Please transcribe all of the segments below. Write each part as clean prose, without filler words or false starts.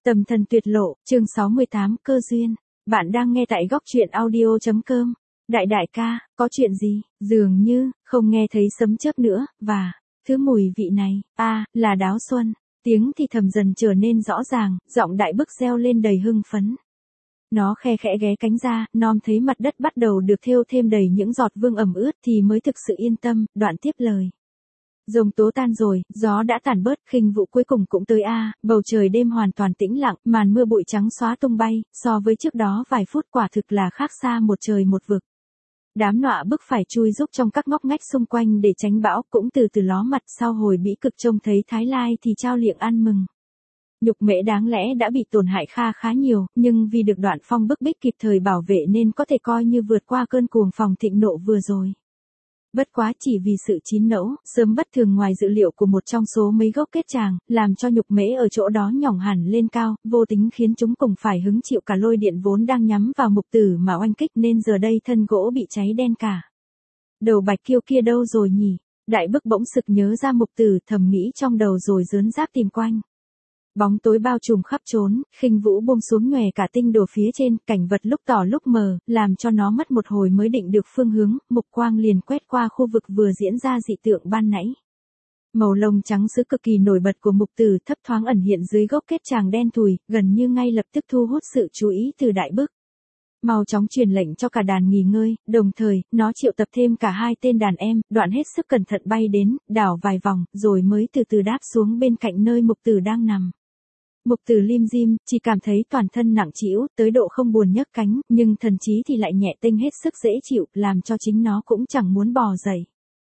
Tâm thần tuyệt lộ, chương 68, cơ duyên. Bạn đang nghe tại góc truyện audio.com. Đại ca, có chuyện gì? Dường như, không nghe thấy sấm chớp nữa, và, thứ mùi vị này, là đáo xuân. Tiếng thì thầm dần trở nên rõ ràng, giọng Đại Bức reo lên đầy hưng phấn. Nó khe khẽ ghé cánh ra, nom thấy mặt đất bắt đầu được thêu thêm đầy những giọt vương ẩm ướt thì mới thực sự yên tâm, đoạn tiếp lời. Giông tố tan rồi, gió đã tàn bớt, khinh vụ cuối cùng cũng tới bầu trời đêm hoàn toàn tĩnh lặng, màn mưa bụi trắng xóa tung bay, so với trước đó vài phút quả thực là khác xa một trời một vực. Đám nọa bức phải chui rúc trong các ngóc ngách xung quanh để tránh bão, cũng từ từ ló mặt sau hồi bĩ cực trông thấy Thái Lai thì trao liệng ăn mừng. Nhục mễ đáng lẽ đã bị tổn hại khá nhiều, nhưng vì được Đoạn Phong bức bích kịp thời bảo vệ nên có thể coi như vượt qua cơn cuồng phòng thịnh nộ vừa rồi. Bất quá chỉ vì sự chín nẫu, sớm bất thường ngoài dự liệu của một trong số mấy gốc kết tràng, làm cho nhục mễ ở chỗ đó nhỏng hẳn lên cao, vô tính khiến chúng cùng phải hứng chịu cả lôi điện vốn đang nhắm vào Mục Tử mà oanh kích nên giờ đây thân gỗ bị cháy đen cả. Đầu Bạch Kiêu kia đâu rồi nhỉ? Đại Bức bỗng sực nhớ ra Mục Tử, thầm nghĩ trong đầu rồi rớn ráp tìm quanh. Bóng tối bao trùm khắp trốn, khinh vũ buông xuống nhòe cả tinh đồ phía trên, cảnh vật lúc tỏ lúc mờ, làm cho nó mất một hồi mới định được phương hướng, mục quang liền quét qua khu vực vừa diễn ra dị tượng ban nãy. Màu lông trắng sứ cực kỳ nổi bật của Mục Tử thấp thoáng ẩn hiện dưới gốc kết tràng đen thùi, gần như ngay lập tức thu hút sự chú ý từ Đại Bức. Mau chóng truyền lệnh cho cả đàn nghỉ ngơi, đồng thời, nó triệu tập thêm cả hai tên đàn em, Đoạn hết sức cẩn thận bay đến, đảo vài vòng, rồi mới từ từ đáp xuống bên cạnh nơi Mục Tử đang nằm. Mục Tử lim dim, chỉ cảm thấy toàn thân nặng trĩu, tới độ không buồn nhấc cánh, nhưng thần trí thì lại nhẹ tênh hết sức dễ chịu, làm cho chính nó cũng chẳng muốn bò dậy.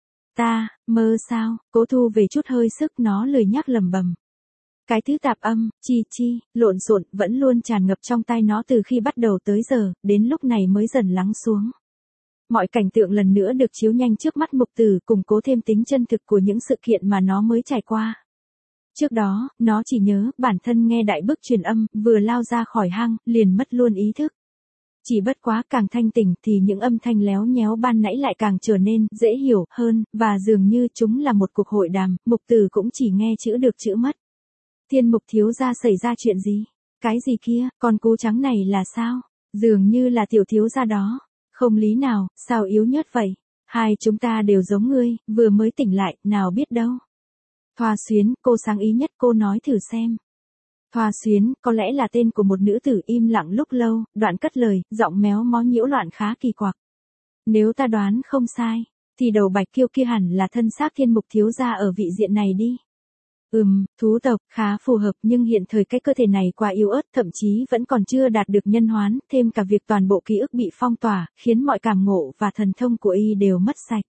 Ta, mơ sao, cố thu về chút hơi sức nó lười nhắc lầm bầm. Cái thứ tạp âm, chi, lộn xộn vẫn luôn tràn ngập trong tai nó từ khi bắt đầu tới giờ, đến lúc này mới dần lắng xuống. Mọi cảnh tượng lần nữa được chiếu nhanh trước mắt Mục Tử, củng cố thêm tính chân thực của những sự kiện mà nó mới trải qua. Trước đó, nó chỉ nhớ bản thân nghe Đại Bức truyền âm, vừa lao ra khỏi hang, liền mất luôn ý thức. Chỉ bất quá càng thanh tỉnh thì những âm thanh léo nhéo ban nãy lại càng trở nên dễ hiểu hơn, và dường như chúng là một cuộc hội đàm, Mục Tử cũng chỉ nghe chữ được chữ mất. Thiên Mục thiếu gia xảy ra chuyện gì? Cái gì kia, con cú trắng này là sao? Dường như là tiểu thiếu gia đó. Không lý nào, sao yếu nhớt vậy? Hai chúng ta đều giống ngươi, vừa mới tỉnh lại, nào biết đâu. Thoa Xuyến, cô sáng ý nhất, cô nói thử xem. Thoa Xuyến, có lẽ là tên của một nữ tử. Im lặng lúc lâu, Đoạn cất lời, giọng méo mó nhiễu loạn khá kỳ quặc. Nếu ta đoán không sai, thì đầu Bạch Kiêu kia hẳn là thân xác Thiên Mục thiếu gia ở vị diện này đi. Thú tộc, khá phù hợp, nhưng hiện thời cái cơ thể này quá yếu ớt, thậm chí vẫn còn chưa đạt được nhân hoán, thêm cả việc toàn bộ ký ức bị phong tỏa, khiến mọi cảm ngộ và thần thông của y đều mất sạch.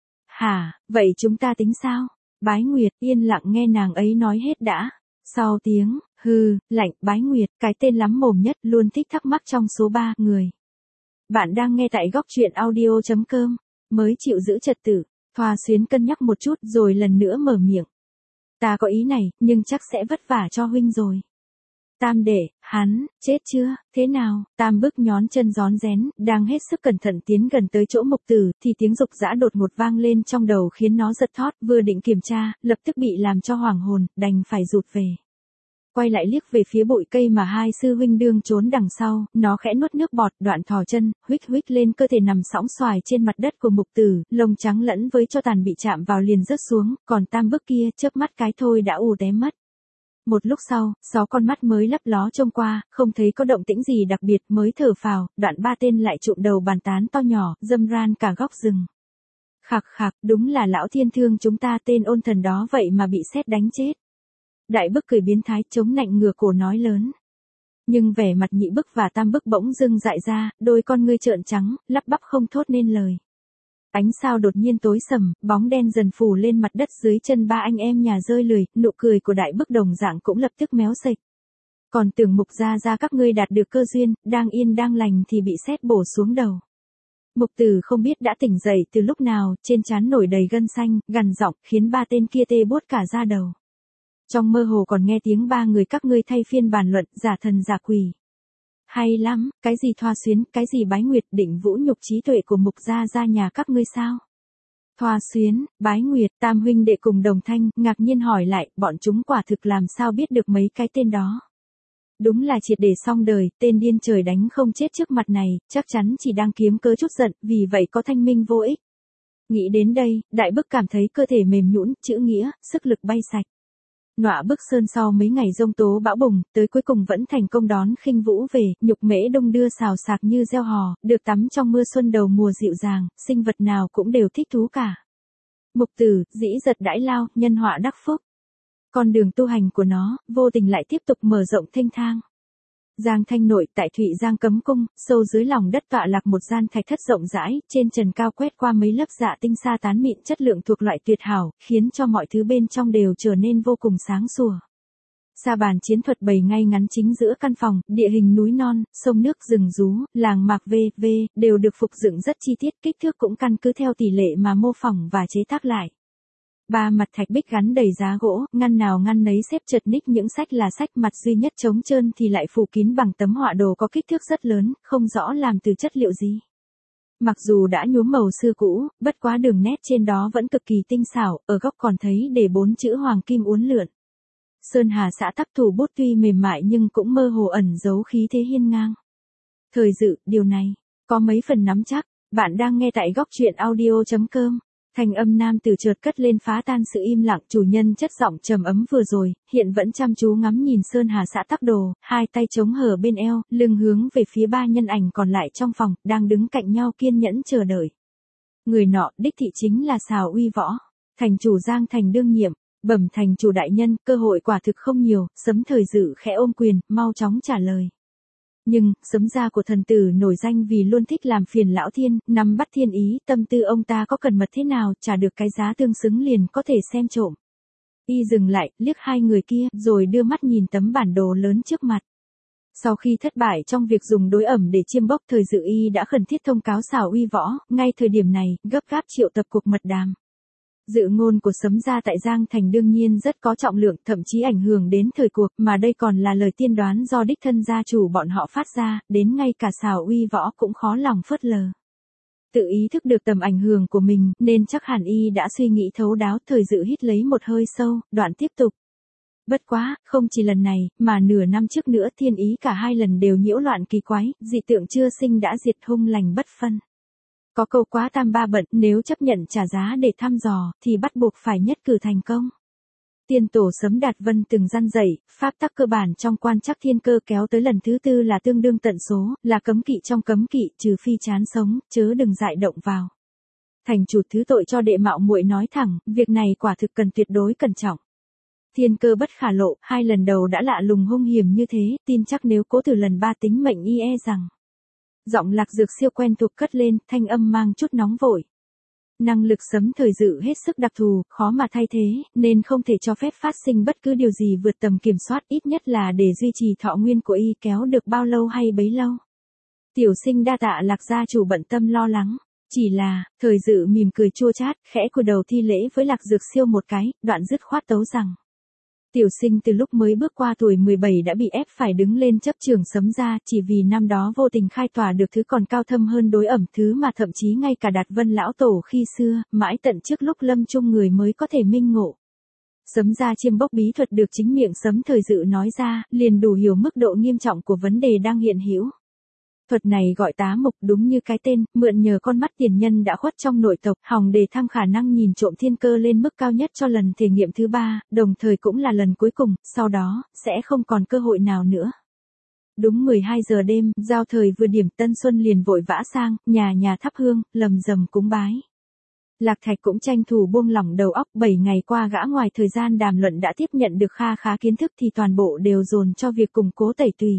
Hả, vậy chúng ta tính sao? Bái Nguyệt yên lặng nghe nàng ấy nói hết đã. Sau tiếng, lạnh, Bái Nguyệt, cái tên lắm mồm nhất, luôn thích thắc mắc trong số 3 người. Bạn đang nghe tại góc truyện audio.com, mới chịu giữ trật tự. Thoa Xuyến cân nhắc một chút rồi lần nữa mở miệng. Ta có ý này, nhưng chắc sẽ vất vả cho huynh rồi. Tam đệ, hắn, chết chưa, thế nào? Tam Bức nhón chân rón rén, đang hết sức cẩn thận tiến gần tới chỗ Mục Tử, thì tiếng rục rã đột ngột vang lên trong đầu khiến nó giật thót, vừa định kiểm tra, lập tức bị làm cho hoảng hồn, đành phải rụt về. Quay lại liếc về phía bụi cây mà hai sư huynh đương trốn đằng sau, nó khẽ nuốt nước bọt, Đoạn thò chân, huých lên cơ thể nằm sõng xoài trên mặt đất của Mục Tử, lông trắng lẫn với tro tàn bị chạm vào liền rớt xuống, còn Tam Bức kia, chớp mắt cái thôi đã ù té mất. Một lúc sau, 6 con mắt mới lấp ló trông qua, không thấy có động tĩnh gì đặc biệt, mới thở phào, Đoạn 3 tên lại trụm đầu bàn tán to nhỏ, râm ran cả góc rừng. Khạc, đúng là lão thiên thương chúng ta, tên ôn thần đó vậy mà bị sét đánh chết. Đại Bức cười biến thái, chống nạnh ngửa cổ nói lớn. Nhưng vẻ mặt Nhị Bức và Tam Bức bỗng dưng dại ra, đôi con ngươi trợn trắng, lắp bắp không thốt nên lời. Ánh sao đột nhiên tối sầm, bóng đen dần phủ lên mặt đất dưới chân ba anh em nhà rơi lười, nụ cười của Đại Bức đồng dạng cũng lập tức méo sệch. Còn tưởng Mục gia các ngươi đạt được cơ duyên, đang yên đang lành thì bị sét bổ xuống đầu. Mục Tử không biết đã tỉnh dậy từ lúc nào, trên trán nổi đầy gân xanh, gằn giọng, khiến ba tên kia tê buốt cả da đầu. Trong mơ hồ còn nghe tiếng ba người các ngươi thay phiên bàn luận, giả thần giả quỷ. Hay lắm, cái gì Thoa Xuyến, cái gì Bái Nguyệt, định vũ nhục trí tuệ của Mục gia nhà các ngươi sao? Thoa Xuyến, Bái Nguyệt, Tam huynh đệ cùng đồng thanh, ngạc nhiên hỏi lại, bọn chúng quả thực làm sao biết được mấy cái tên đó? Đúng là triệt để xong đời, tên điên trời đánh không chết trước mặt này, chắc chắn chỉ đang kiếm cớ chút giận, vì vậy có thanh minh vô ích. Nghĩ đến đây, Đại Bức cảm thấy cơ thể mềm nhũn, chữ nghĩa, sức lực bay sạch. Nọa Bức Sơn sau mấy ngày giông tố bão bùng, tới cuối cùng vẫn thành công đón Khinh Vũ về, nhục mễ đông đưa xào xạc như gieo hò, được tắm trong mưa xuân đầu mùa dịu dàng, sinh vật nào cũng đều thích thú cả. Mục tử, dĩ giật đãi lao, nhân họa đắc phúc. Con đường tu hành của nó, vô tình lại tiếp tục mở rộng thênh thang. Giang Thanh Nội tại Thụy Giang Cấm Cung, sâu dưới lòng đất tọa lạc một gian thạch thất rộng rãi, trên trần cao quét qua mấy lớp dạ tinh sa tán mịn chất lượng thuộc loại tuyệt hảo, khiến cho mọi thứ bên trong đều trở nên vô cùng sáng sủa. Sa bàn chiến thuật bày ngay ngắn chính giữa căn phòng, địa hình núi non, sông nước rừng rú, làng mạc v.v. đều được phục dựng rất chi tiết, kích thước cũng căn cứ theo tỷ lệ mà mô phỏng và chế tác lại. Ba mặt thạch bích gắn đầy giá gỗ, ngăn nào ngăn nấy xếp chật ních những sách là sách, mặt duy nhất trống trơn thì lại phủ kín bằng tấm họa đồ có kích thước rất lớn, không rõ làm từ chất liệu gì. Mặc dù đã nhuốm màu xưa cũ, bất quá đường nét trên đó vẫn cực kỳ tinh xảo, ở góc còn thấy để 4 chữ hoàng kim uốn lượn. Sơn Hà xã tắc thủ bút tuy mềm mại nhưng cũng mơ hồ ẩn giấu khí thế hiên ngang. Thời Dự, điều này, có mấy phần nắm chắc, bạn đang nghe tại góc truyện audio.com. Thanh âm nam từ chợt cất lên phá tan sự im lặng, chủ nhân chất giọng trầm ấm vừa rồi, hiện vẫn chăm chú ngắm nhìn Sơn Hà xã tắc đồ, hai tay chống hở bên eo, lưng hướng về phía ba nhân ảnh còn lại trong phòng, đang đứng cạnh nhau kiên nhẫn chờ đợi. Người nọ, đích thị chính là Sào Uy Võ, thành chủ Giang Thành đương nhiệm. Bẩm thành chủ đại nhân, cơ hội quả thực không nhiều, Sấm Thời Dự khẽ ôm quyền, mau chóng trả lời. Nhưng, Sấm gia của thần tử nổi danh vì luôn thích làm phiền lão thiên, nắm bắt thiên ý, tâm tư ông ta có cần mật thế nào, trả được cái giá tương xứng liền có thể xem trộm. Y dừng lại, liếc hai người kia, rồi đưa mắt nhìn tấm bản đồ lớn trước mặt. Sau khi thất bại trong việc dùng đối ẩm để chiêm bốc, Thời Dự y đã khẩn thiết thông cáo Sào Uy Võ, ngay thời điểm này, gấp gáp triệu tập cuộc mật đàm. Dự ngôn của Sấm gia tại Giang Thành đương nhiên rất có trọng lượng, thậm chí ảnh hưởng đến thời cuộc, mà đây còn là lời tiên đoán do đích thân gia chủ bọn họ phát ra, đến ngay cả Sào Uy Võ cũng khó lòng phớt lờ. Tự ý thức được tầm ảnh hưởng của mình, nên chắc hẳn y đã suy nghĩ thấu đáo. Thời Dự hít lấy một hơi sâu, đoạn tiếp tục. Bất quá, không chỉ lần này, mà nửa năm trước nữa thiên ý cả hai lần đều nhiễu loạn kỳ quái, dị tượng chưa sinh đã diệt, hung lành bất phân. Có câu quá tam ba bận, nếu chấp nhận trả giá để thăm dò, thì bắt buộc phải nhất cử thành công. Tiên tổ Sấm Đạt Vân từng răn dạy, pháp tắc cơ bản trong quan trắc thiên cơ kéo tới lần thứ tư là tương đương tận số, là cấm kỵ trong cấm kỵ, trừ phi chán sống, chớ đừng dại động vào. Thành chủ thứ tội cho đệ mạo muội nói thẳng, việc này quả thực cần tuyệt đối cẩn trọng. Thiên cơ bất khả lộ, hai lần đầu đã lạ lùng hung hiểm như thế, tin chắc nếu cố từ lần ba tính mệnh y e rằng. Giọng Lạc Dược siêu quen thuộc cất lên, thanh âm mang chút nóng vội. Năng lực Sấm Thời Dự hết sức đặc thù, khó mà thay thế, nên không thể cho phép phát sinh bất cứ điều gì vượt tầm kiểm soát, ít nhất là để duy trì thọ nguyên của y kéo được bao lâu hay bấy lâu. Tiểu sinh đa tạ Lạc gia chủ bận tâm lo lắng. Chỉ là, Thời Dự mỉm cười chua chát, khẽ cúi đầu thi lễ với Lạc Dược siêu một cái, đoạn dứt khoát tấu rằng. Tiểu sinh từ lúc mới bước qua tuổi 17 đã bị ép phải đứng lên chấp trường Sấm gia, chỉ vì năm đó vô tình khai tỏa được thứ còn cao thâm hơn đối ẩm, thứ mà thậm chí ngay cả Đạt Vân lão tổ khi xưa, mãi tận trước lúc lâm chung người mới có thể minh ngộ. Sấm gia chiêm bốc bí thuật được chính miệng Sấm Thời Dự nói ra, liền đủ hiểu mức độ nghiêm trọng của vấn đề đang hiện hữu. Thuật này gọi tá mục, đúng như cái tên, mượn nhờ con mắt tiền nhân đã khuất trong nội tộc, hòng đề thăng khả năng nhìn trộm thiên cơ lên mức cao nhất cho lần thể nghiệm thứ 3, đồng thời cũng là lần cuối cùng, sau đó, sẽ không còn cơ hội nào nữa. Đúng 12 giờ đêm, giao thời vừa điểm, Tân Xuân liền vội vã sang, nhà nhà thắp hương, lầm rầm cúng bái. Lạc Thạch cũng tranh thủ buông lỏng đầu óc, 7 ngày qua gã ngoài thời gian đàm luận đã tiếp nhận được kha khá kiến thức thì toàn bộ đều dồn cho việc củng cố tẩy tùy.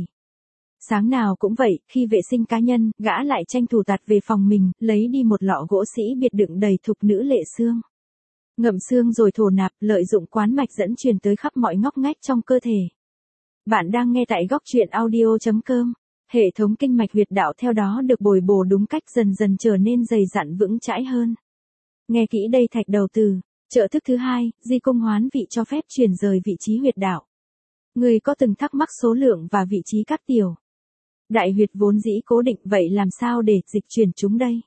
Sáng nào cũng vậy, khi vệ sinh cá nhân, gã lại tranh thủ tạt về phòng mình, lấy đi một lọ gỗ sỹ biệt đựng đầy thục nữ lệ xương. Ngậm xương rồi thổ nạp, lợi dụng quán mạch dẫn truyền tới khắp mọi ngóc ngách trong cơ thể. Bạn đang nghe tại góc truyện audio.com. Hệ thống kinh mạch huyệt đạo theo đó được bồi bổ đúng cách, dần dần trở nên dày dặn vững chãi hơn. Nghe kỹ đây Thạch đầu từ. Trợ thức thứ 2, di cung hoán vị cho phép chuyển rời vị trí huyệt đạo. Người có từng thắc mắc số lượng và vị trí các tiểu đại huyệt vốn dĩ cố định, vậy làm sao để dịch chuyển chúng đây?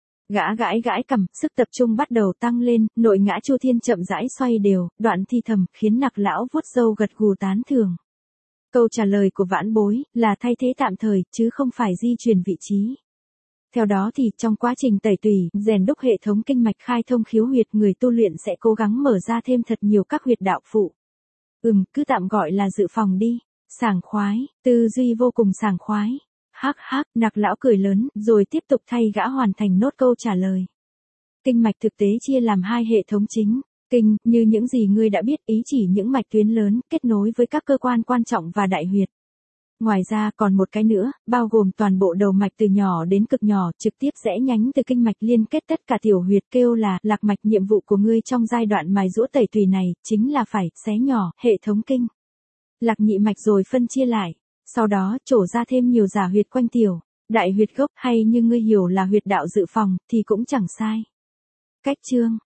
Gã gãi gãi cằm, sức tập trung bắt đầu tăng lên, nội ngã Chu Thiên chậm rãi xoay đều, đoạn thi thầm, khiến Nặc lão vuốt râu gật gù tán thưởng. Câu trả lời của vãn bối là thay thế tạm thời, chứ không phải di chuyển vị trí. Theo đó thì trong quá trình tẩy tùy, rèn đúc hệ thống kinh mạch khai thông khiếu huyệt, người tu luyện sẽ cố gắng mở ra thêm thật nhiều các huyệt đạo phụ. Cứ tạm gọi là dự phòng đi. Sảng khoái, tư duy vô cùng sảng khoái. Hắc hắc, Nặc lão cười lớn, rồi tiếp tục thay gã hoàn thành nốt câu trả lời. Kinh mạch thực tế chia làm hai hệ thống chính. Kinh, như những gì ngươi đã biết, ý chỉ những mạch tuyến lớn, kết nối với các cơ quan quan trọng và đại huyệt. Ngoài ra còn một cái nữa, bao gồm toàn bộ đầu mạch từ nhỏ đến cực nhỏ, trực tiếp rẽ nhánh từ kinh mạch liên kết tất cả tiểu huyệt, kêu là lạc mạch. Nhiệm vụ của ngươi trong giai đoạn mài giũa tẩy tùy này, chính là phải xé nhỏ hệ thống kinh lạc nhị mạch rồi phân chia lại. Sau đó, trổ ra thêm nhiều giả huyệt quanh tiểu đại huyệt gốc, hay như ngươi hiểu là huyệt đạo dự phòng, thì cũng chẳng sai. Cách chương